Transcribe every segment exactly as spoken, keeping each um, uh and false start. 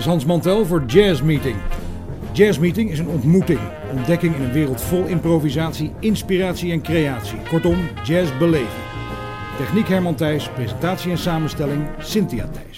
is Hans Mantel voor Jazz Meeting. Jazz Meeting is een ontmoeting, ontdekking in een wereld vol improvisatie, inspiratie en creatie. Kortom, jazz beleven. Techniek Herman Thijs, presentatie en samenstelling Cynthia Thijs.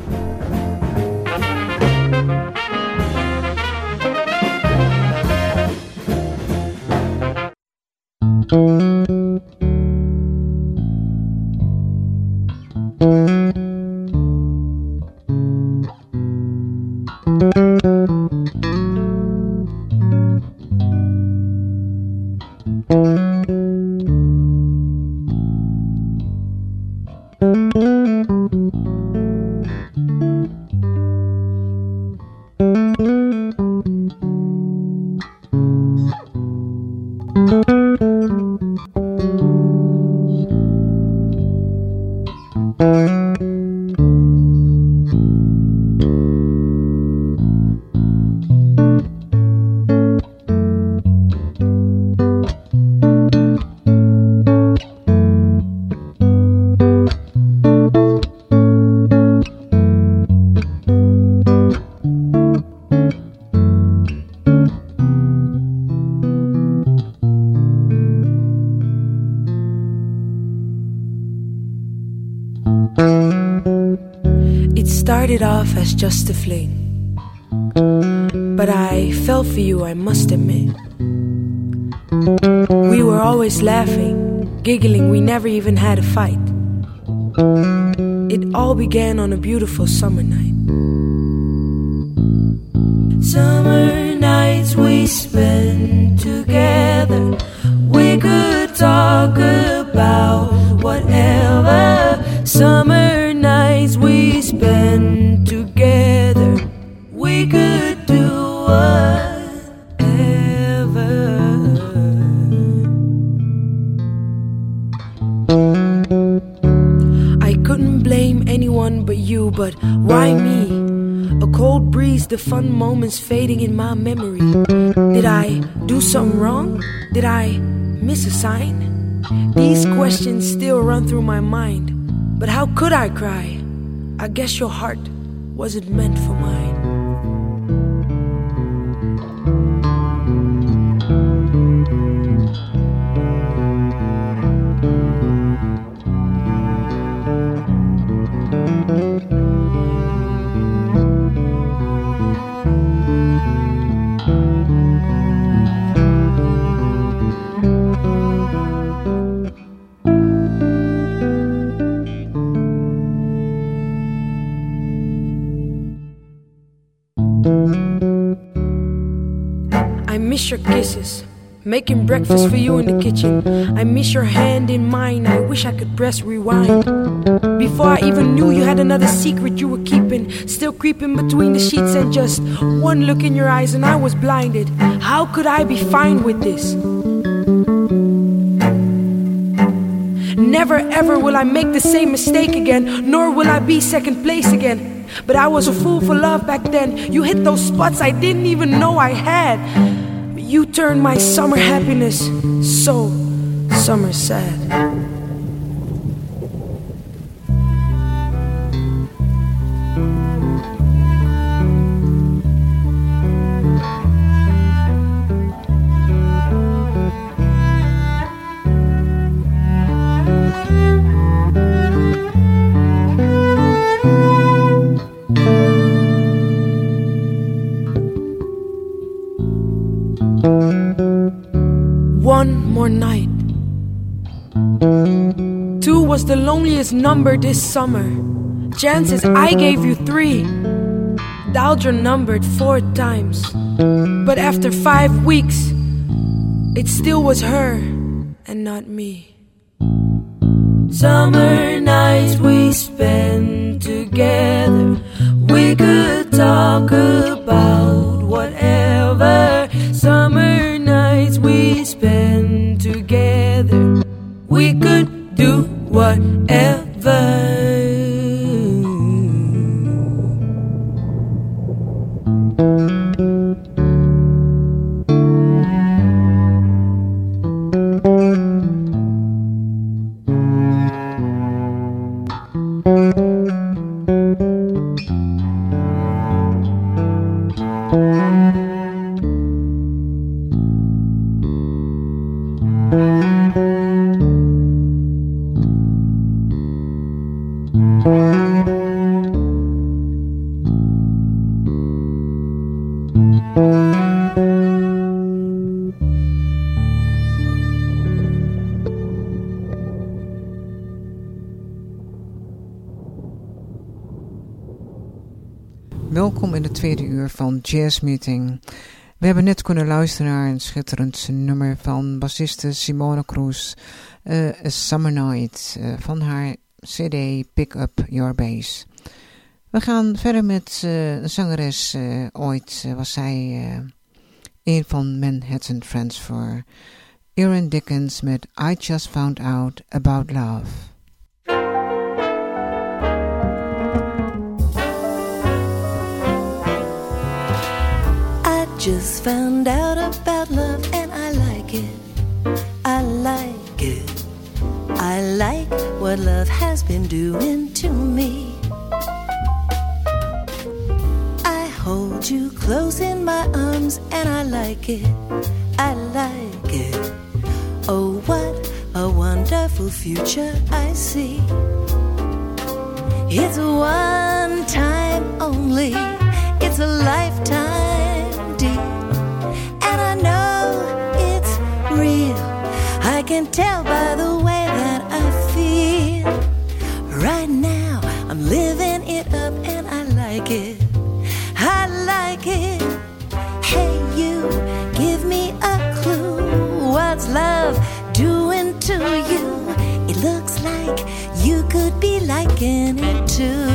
Started off as just a fling, but I fell for you, I must admit. We were always laughing, giggling, we never even had a fight. It all began on a beautiful summer night. Summer nights we spent together, we could talk about whatever. Summer nights we spent together, we could do whatever. I couldn't blame anyone but you, but why me? A cold breeze, the fun moments fading in my memory. Did I do something wrong? Did I miss a sign? These questions still run through my mind. But how could I cry? I guess your heart wasn't meant for mine. I miss your kisses, making breakfast for you in the kitchen. I miss your hand in mine, I wish I could press rewind. Before I even knew you had another secret you were keeping, still creeping between the sheets, and just one look in your eyes and I was blinded. How could I be fine with this? Never ever will I make the same mistake again, nor will I be second place again. But I was a fool for love back then. You hit those spots I didn't even know I had. But you turned my summer happiness so summer sad. One more night. Two was the loneliest number this summer. Chances I gave you three. Dialed your number four times. But after five weeks, it still was her and not me. Summer nights we spent together, we could talk about whatever. Summer nights we spent together, we could do whatever. Welkom in de tweede uur van Jazz Meeting. We hebben net kunnen luisteren naar een schitterend nummer van bassiste Simone Cruz, uh, A Summer Night, uh, van haar cd Pick Up Your Bass. We gaan verder met uh, een zangeres. Uh, ooit uh, was zij uh, een van Manhattan Transfer. Erin Dickens met I Just Found Out About Love. Just found out about love and I like it, I like it. I like what love has been doing to me. I hold you close in my arms and I like it, I like it. Oh, what a wonderful future I see. It's one time only, it's a lifetime deal, and I know it's real. I can tell by the way that I feel. Right now I'm living it up and I like it, I like it. Hey you, give me a clue. What's love doing to you? It looks like you could be liking it too.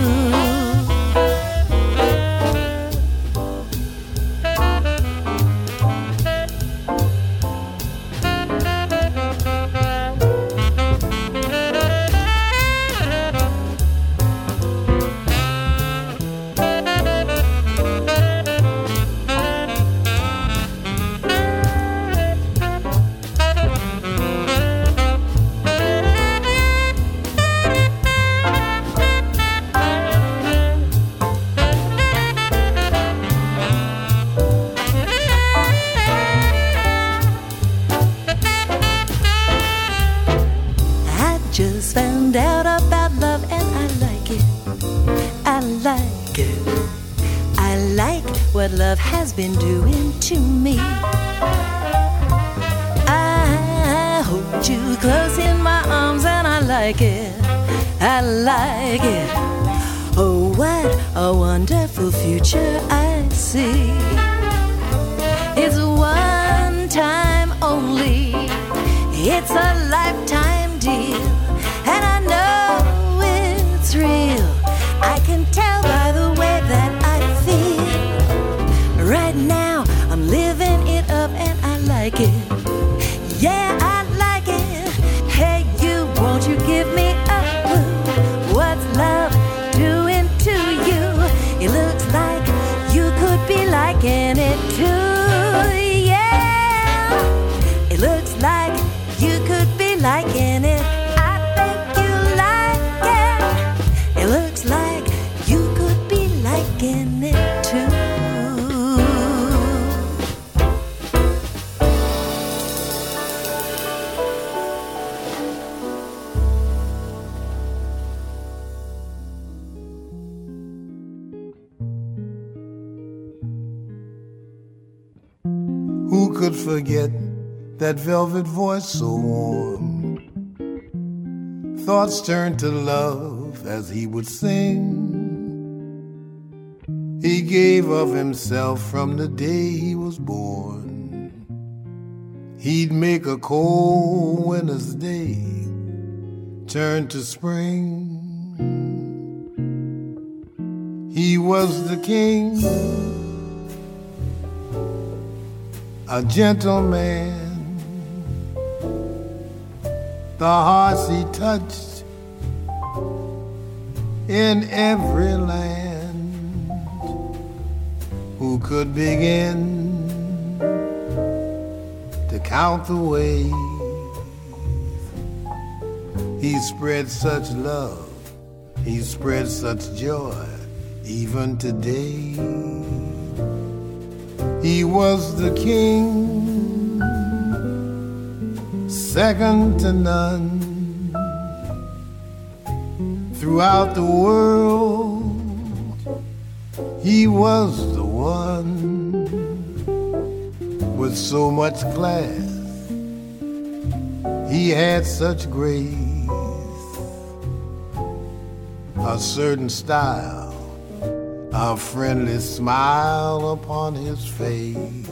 What love has been doing to me. I hold you close in my arms and I like it, I like it. Oh, what a wonderful future I see. It's one time only, it's a lifetime deal, and I know it's real. I can tell by the way that I feel. Right now I'm living it up and I like it, yeah I like it. Hey you, won't you give me a clue? What's love doing to you? It looks like you could be liking it too, yeah. It looks like you could be liking it. I think you like it. It looks like you could be liking it too. Who could forget that velvet voice so warm? Thoughts turned to love as he would sing. He gave of himself from the day he was born. He'd make a cold winter's day turn to spring. He was the king, a gentleman. The hearts he touched in every land. Who could begin to count the ways he spread such love, he spread such joy, even today. He was the king, second to none. Throughout the world, he was the one with so much class. He had such grace, a certain style a friendly smile upon his face.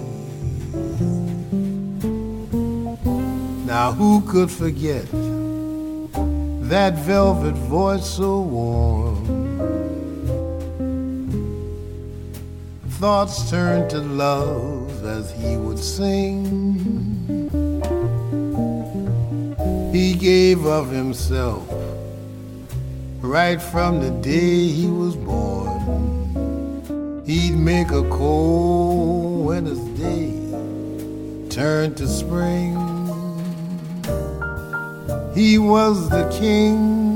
Now who could forget that velvet voice so warm? Thoughts turned to love as he would sing. He gave of himself right from the day he was born. He'd make a cold winter's day turn to spring. He was the king,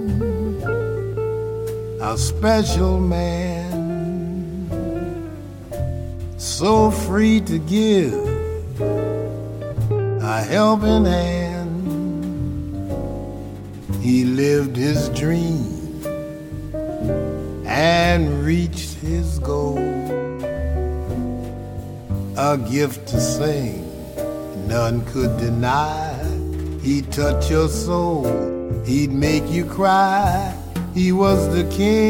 a special man, so free to give a helping hand. He lived his dream and reached his goal. A gift to sing, none could deny. He'd touch your soul, he'd make you cry. He was the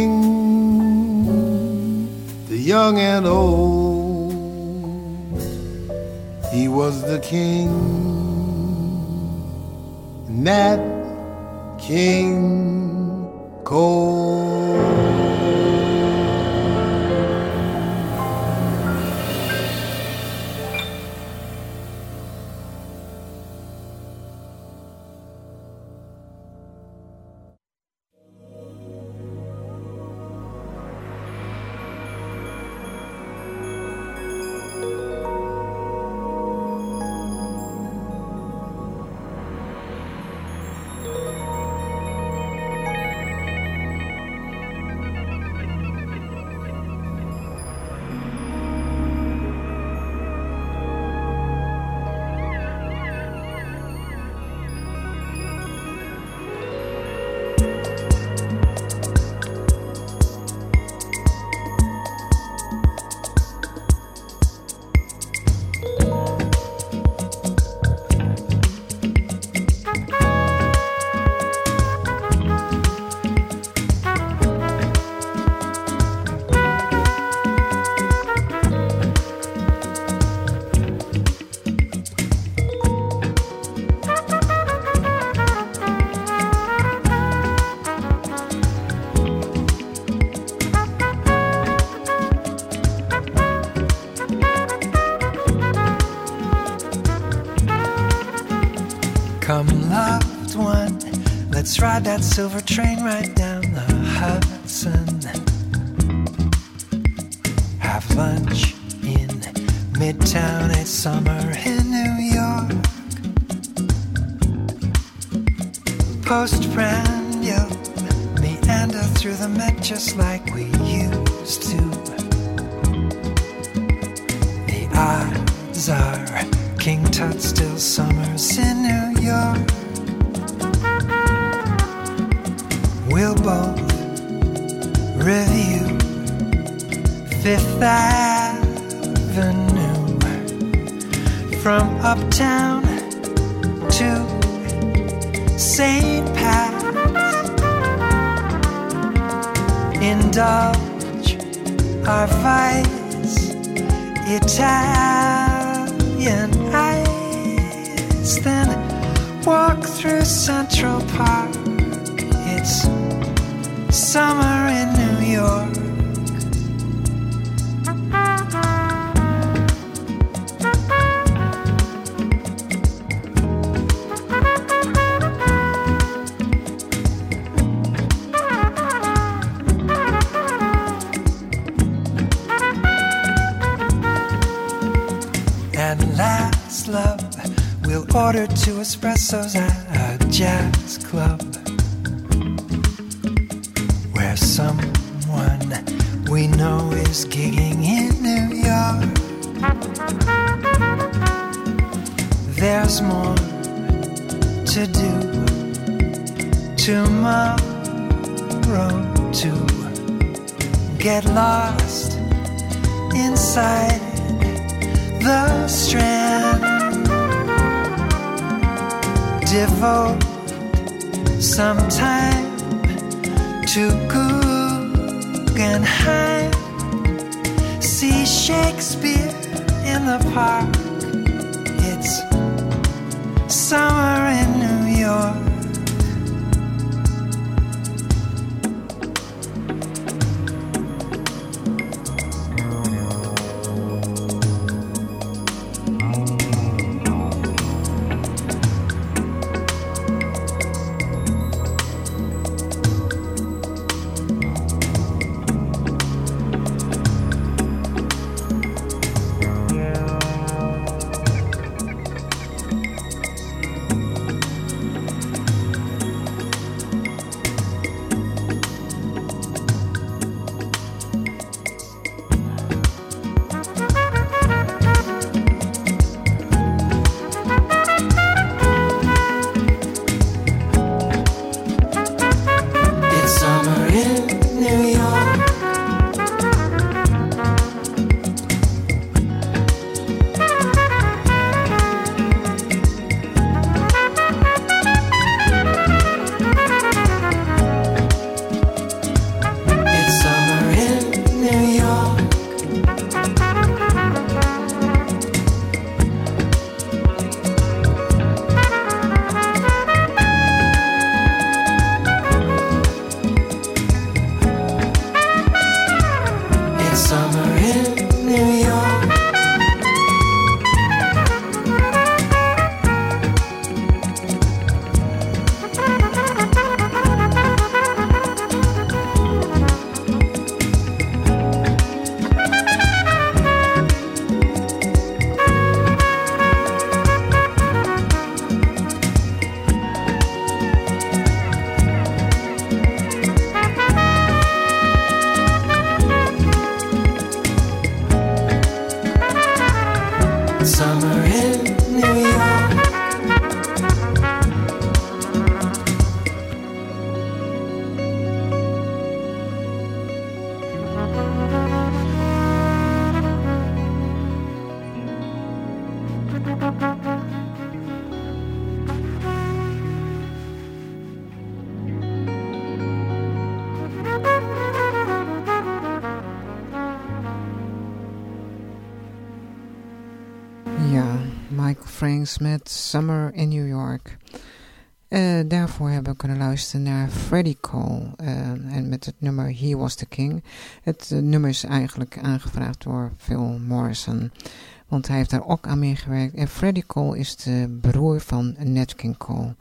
king, the young and old. He was the king, Nat King Cole. Let's ride that silver train right down the Hudson. Have lunch in Midtown, it's summer in New York. Postprandial, meander through the Met just like we used to. The odds are King Tut still summers in New York. We'll both review Fifth Avenue from uptown to Saint Pat's. Indulge our vice, Italian ice, then walk through Central Park. It's summer in New York. And last, love, we'll order two espressos at a jazz club. Someone we know is gigging in New York. There's more to do tomorrow to get lost inside the Strand. Devote some time to Guggenheim see Shakespeare in the park. It's summer in New York. Franks met Summer in New York. Uh, daarvoor hebben we kunnen luisteren naar Freddie Cole uh, en met het nummer He Was The King. Het uh, nummer is eigenlijk aangevraagd door Phil Morrison, want hij heeft daar ook aan meegewerkt. En Freddie Cole is de broer van Nat King Cole.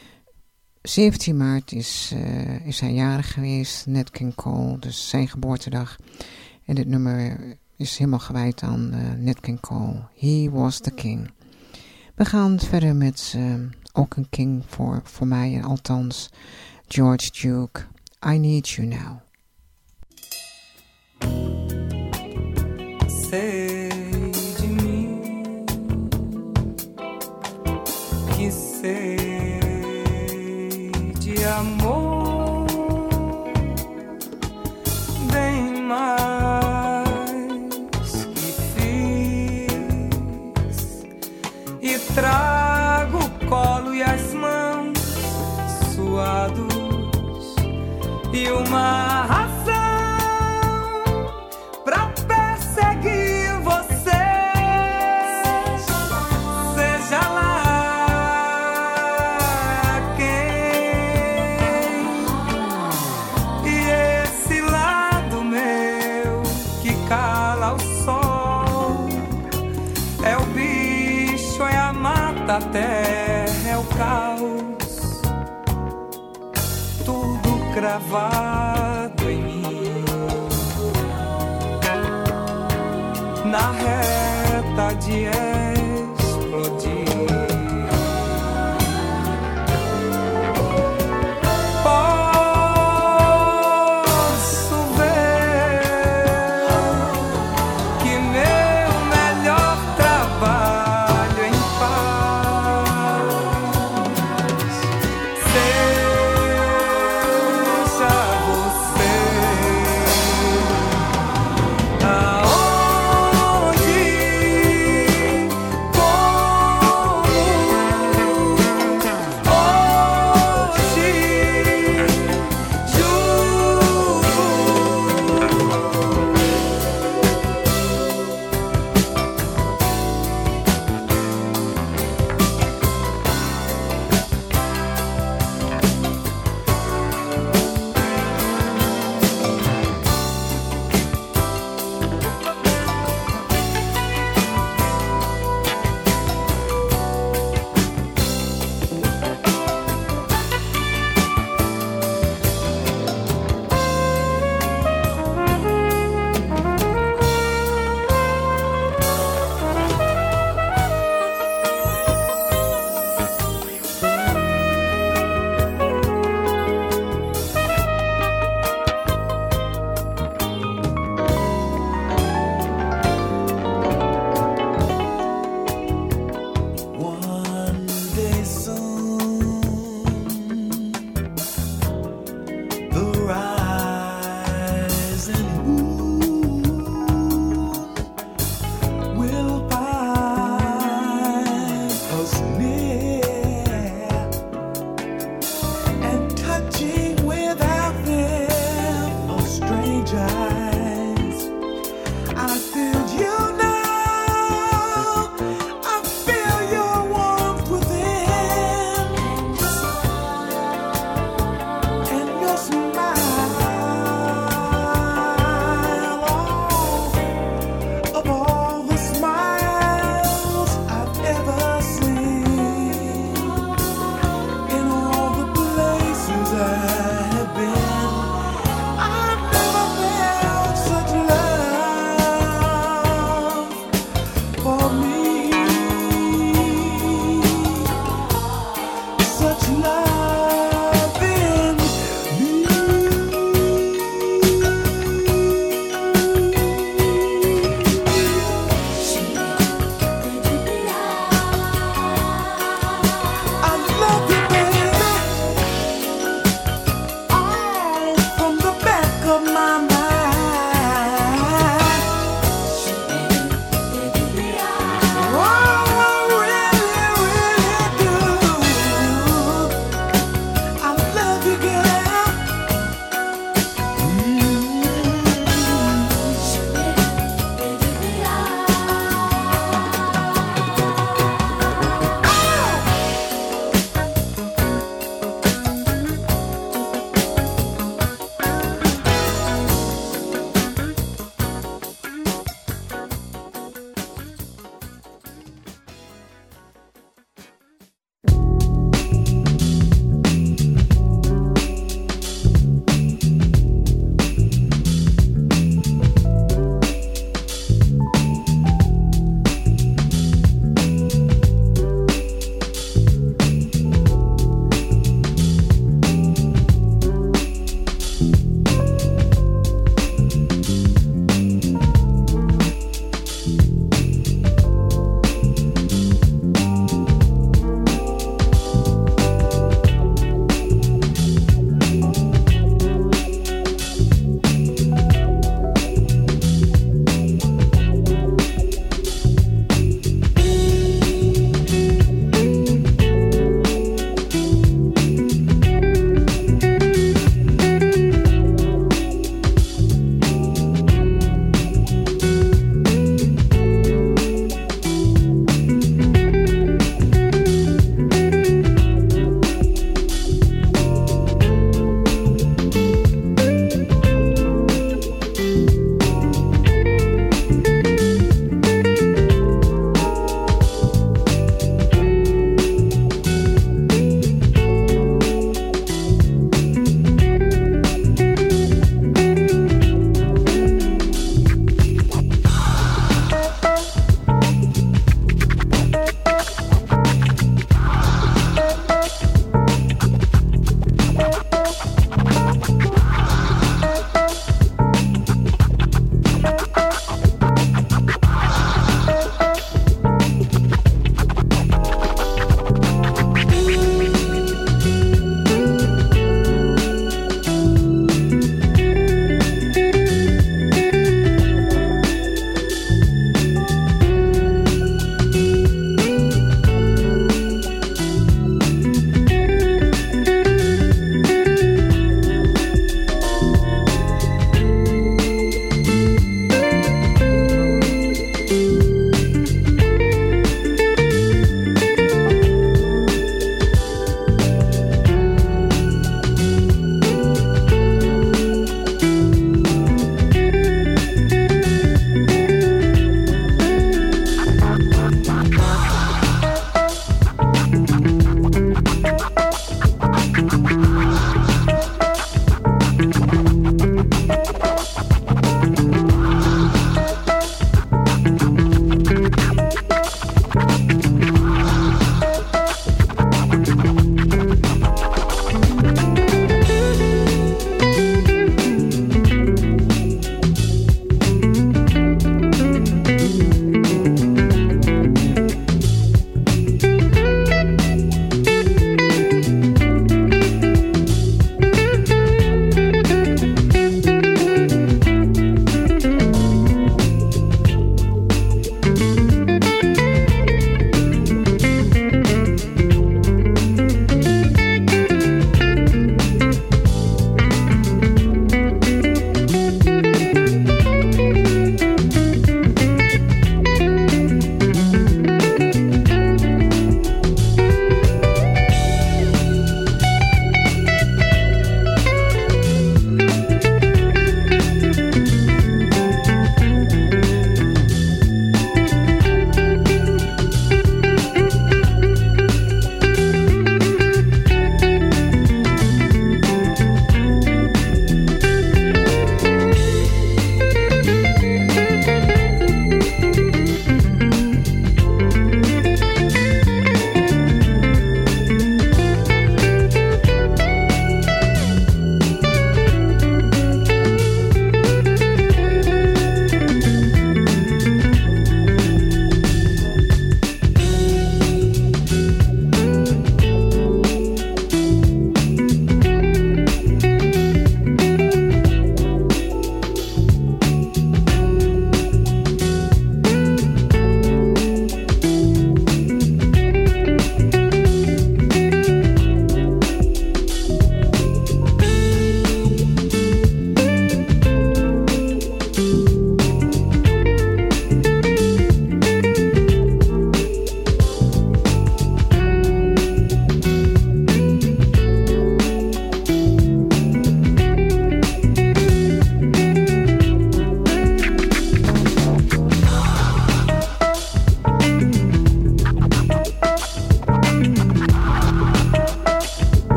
zeventien maart is, uh, is hij jarig geweest, Nat King Cole, dus zijn geboortedag. En dit nummer is helemaal gewijd aan uh, Nat King Cole. He Was The King. We gaan verder met uh, ook een king voor, voor mij, althans George Duke. I Need You Now. Sei de mim que sei de amor bem mais que fiz e trago o colo e as mãos suados e uma razão pra perseguir você, seja lá quem. E esse lado meu que cala o sol é o bicho, é a mata, a terra, é o caos, tudo cravado em mim, na reta de explodir. Posso ver que meu melhor trabalho em paz seja você. Aonde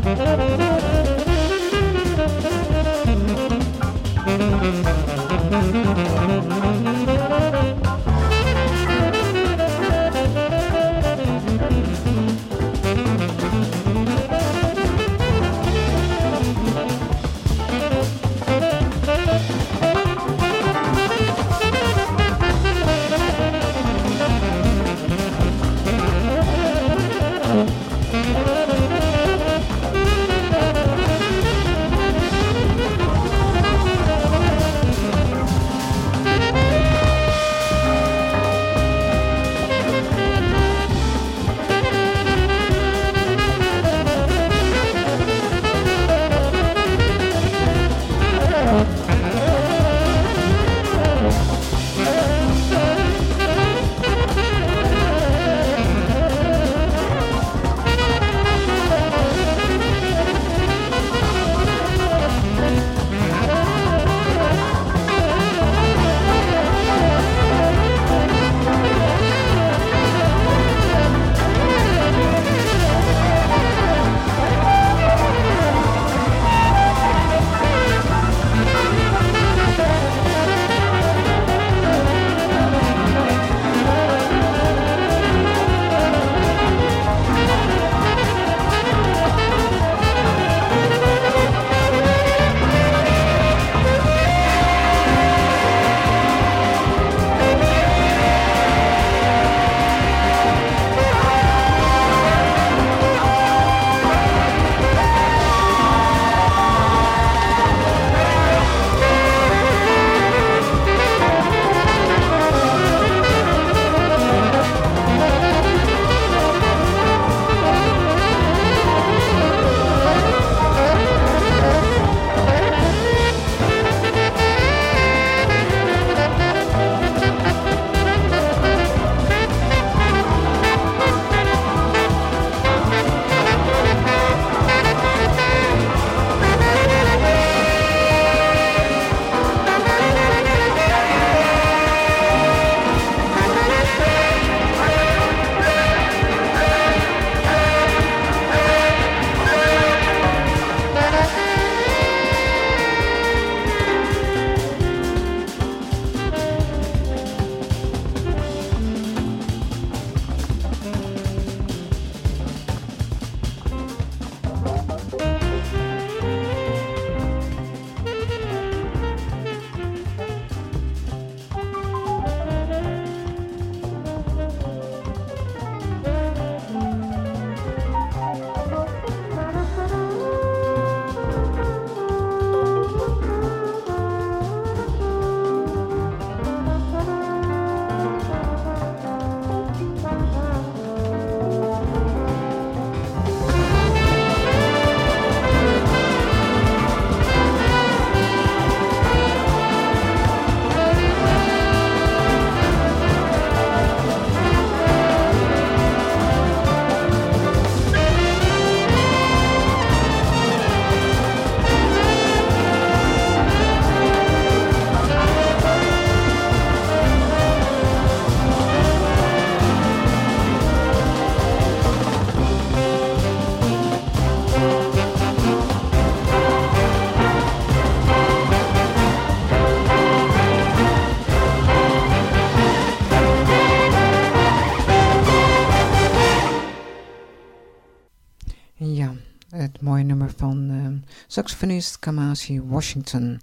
het mooie nummer van uh, saxofonist Kamasi Washington.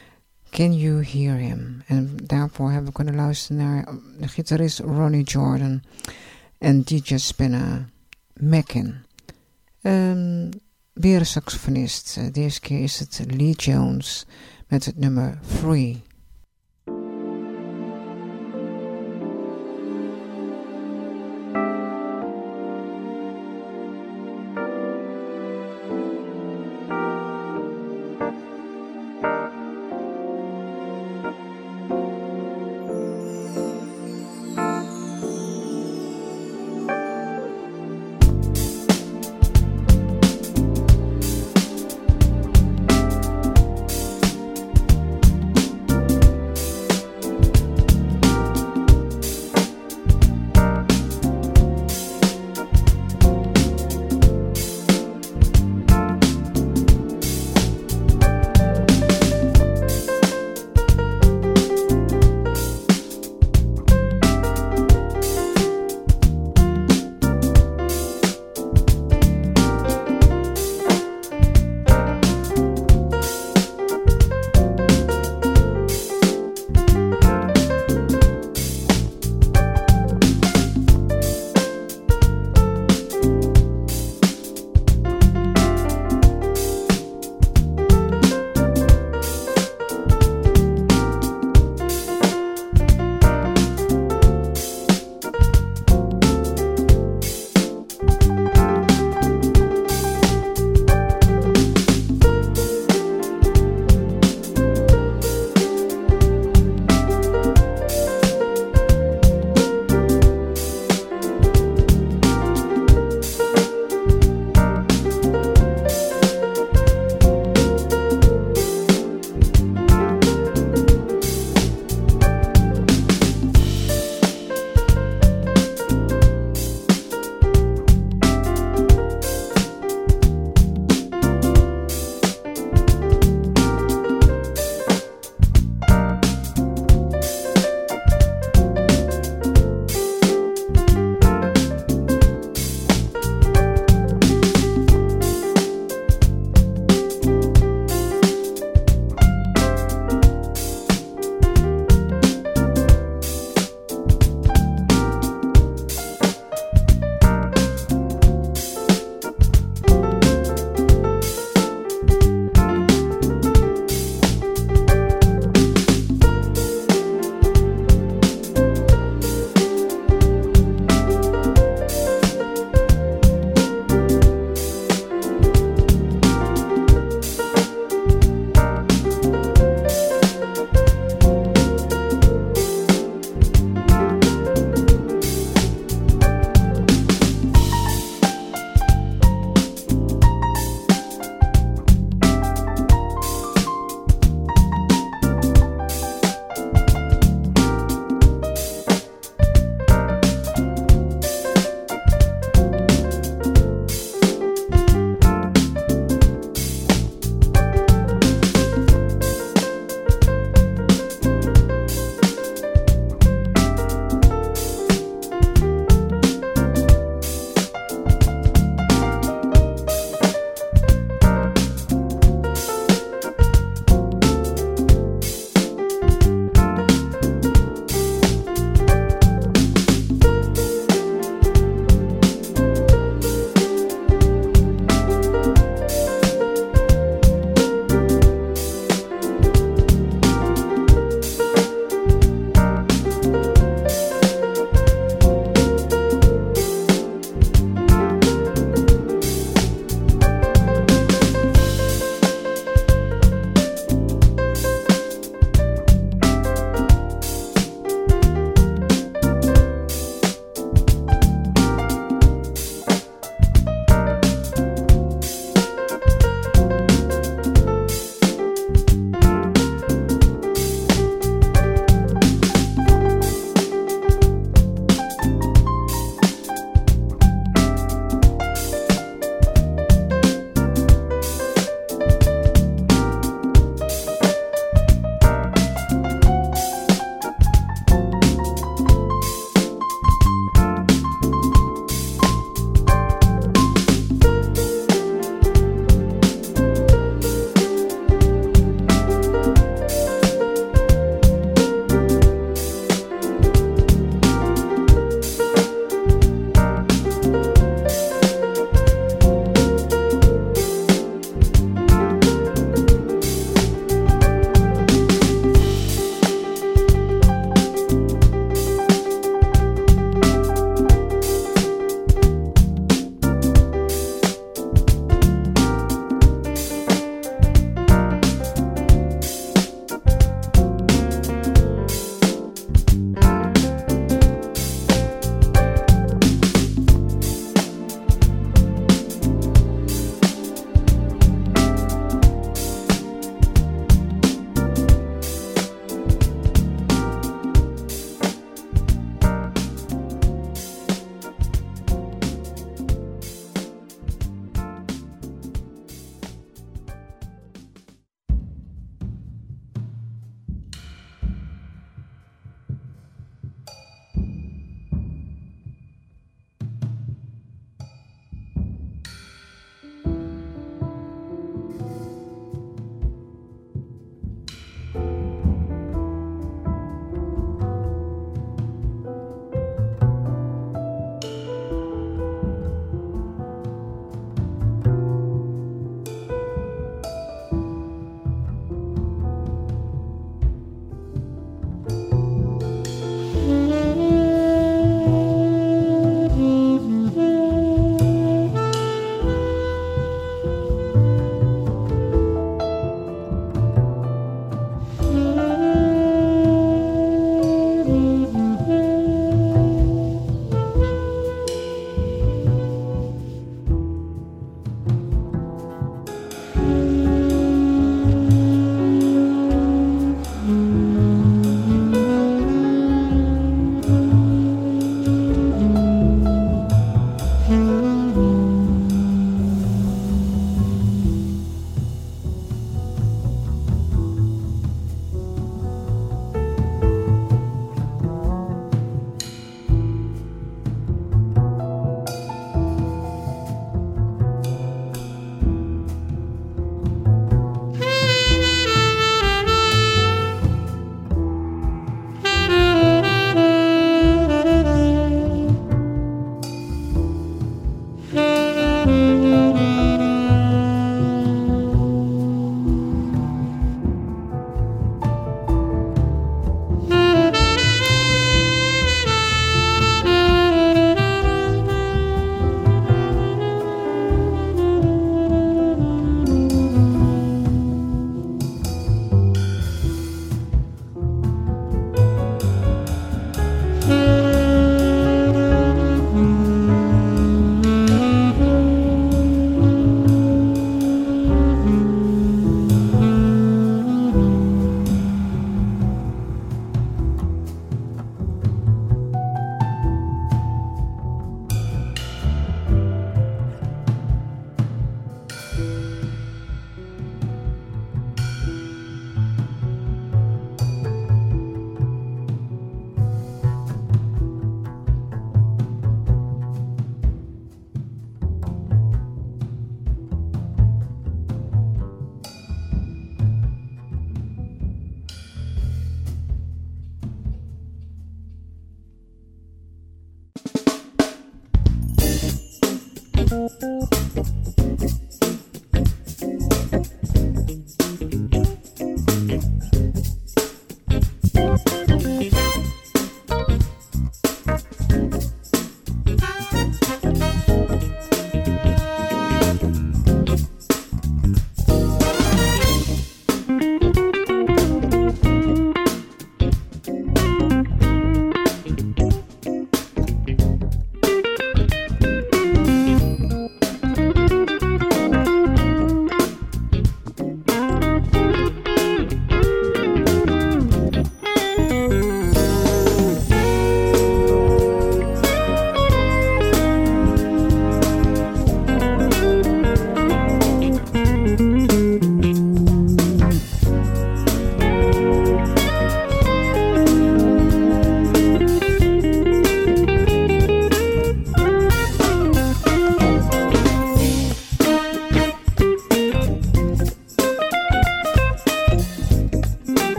Can You Hear Him? En daarvoor hebben we kunnen luisteren naar de gitarist Ronnie Jordan en D J Spinner Mackin. Um, weer een saxofonist. Uh, deze keer is het Lee Jones met het nummer Free.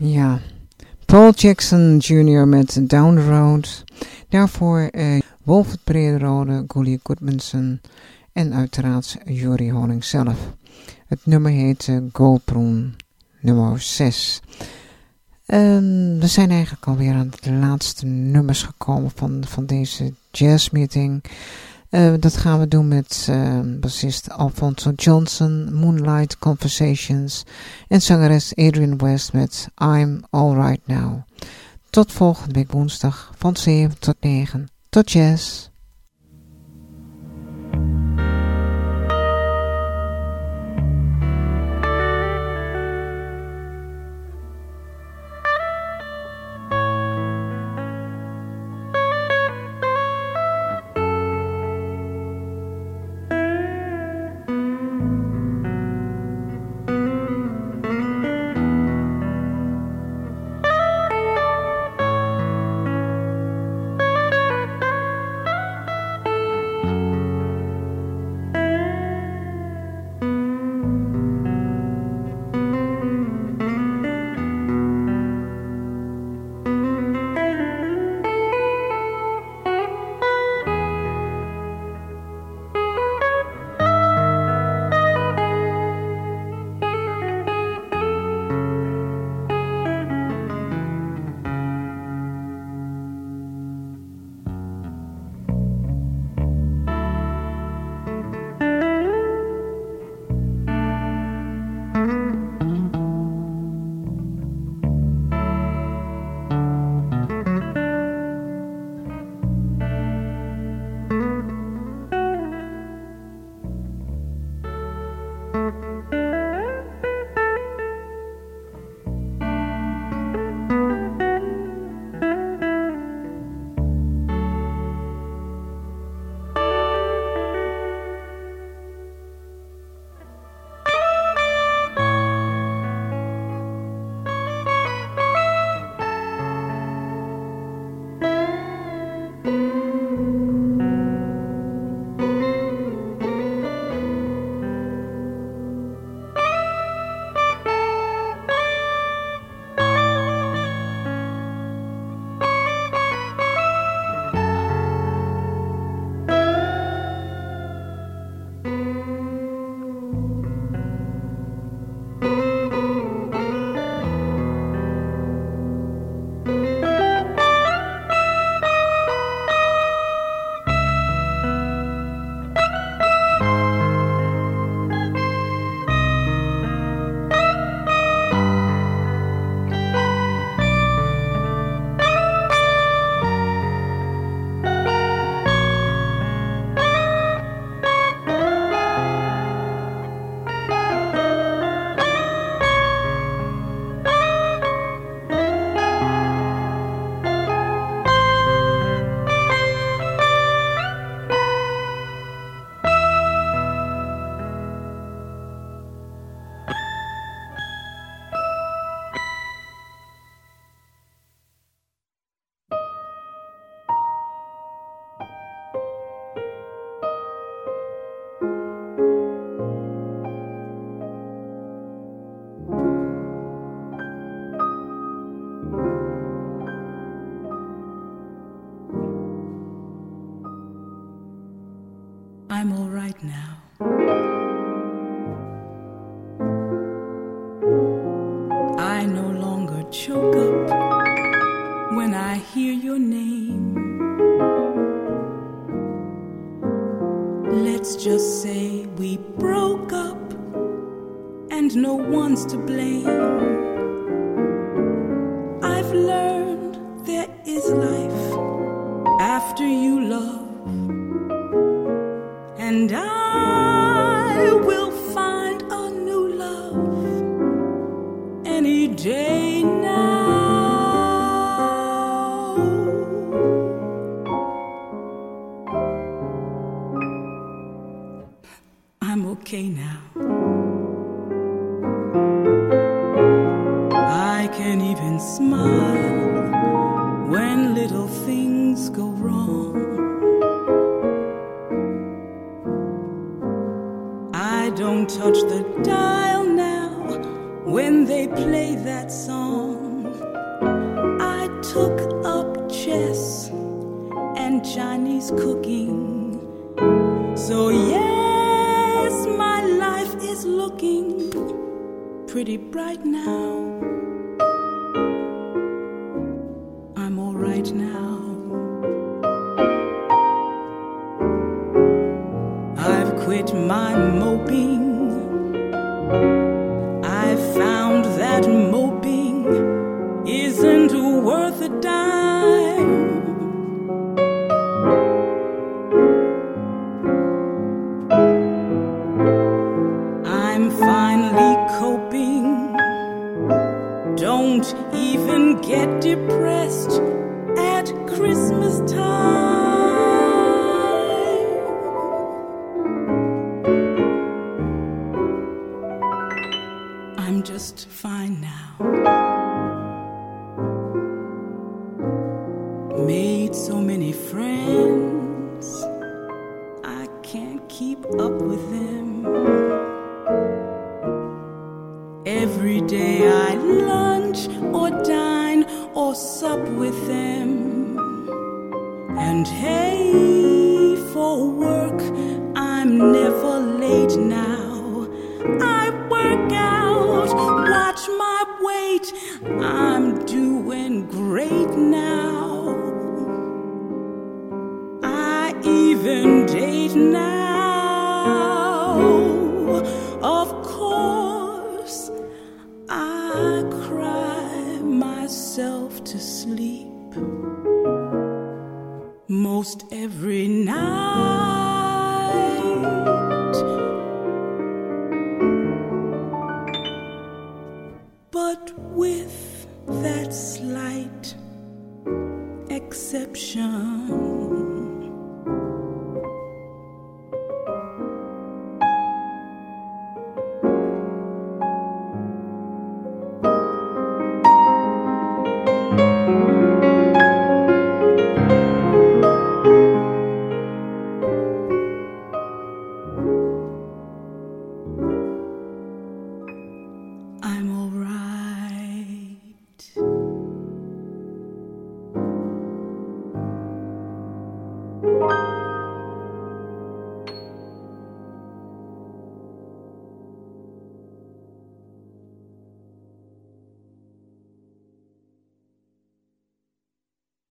Ja, Paul Jackson junior met Down the Road. Daarvoor uh, Wolfert Brederode, Gully Goodmanson en uiteraard Juri Honing zelf. Het nummer heet uh, Goldbroen, nummer zes. Um, we zijn eigenlijk alweer aan de laatste nummers gekomen van, van deze jazzmeeting. Uh, dat gaan we doen met uh, bassist Alfonso Johnson, Moonlight Conversations en zangeres Adrian West met I'm Alright Now. Tot volgende week woensdag van zeven tot negen. Tot jazz. I'm all right now. I no longer choke up when I hear your name. Let's just say we broke up and no one's to blame. I've learned there is life after you love, and I will find a new love any day now. I'm okay now. I can even smile when little things go wrong. I don't touch the dial now when they play that song. always cooking. So yes, my life is looking pretty bright now. I'm all right now. I've quit my moping. I've found that moping isn't worth a dime. I'm finally coping. Don't even get depressed at Christmas time. I'm just fine now. Made so many friends, I can't keep up with them. Every day I lunch or dine or sup with them. And hey, for work, I'm never late now. I work out, watch my weight, I'm doing great now. I even date now. Of course, I cry myself to sleep most every night. But with that slight exception, I'm all right.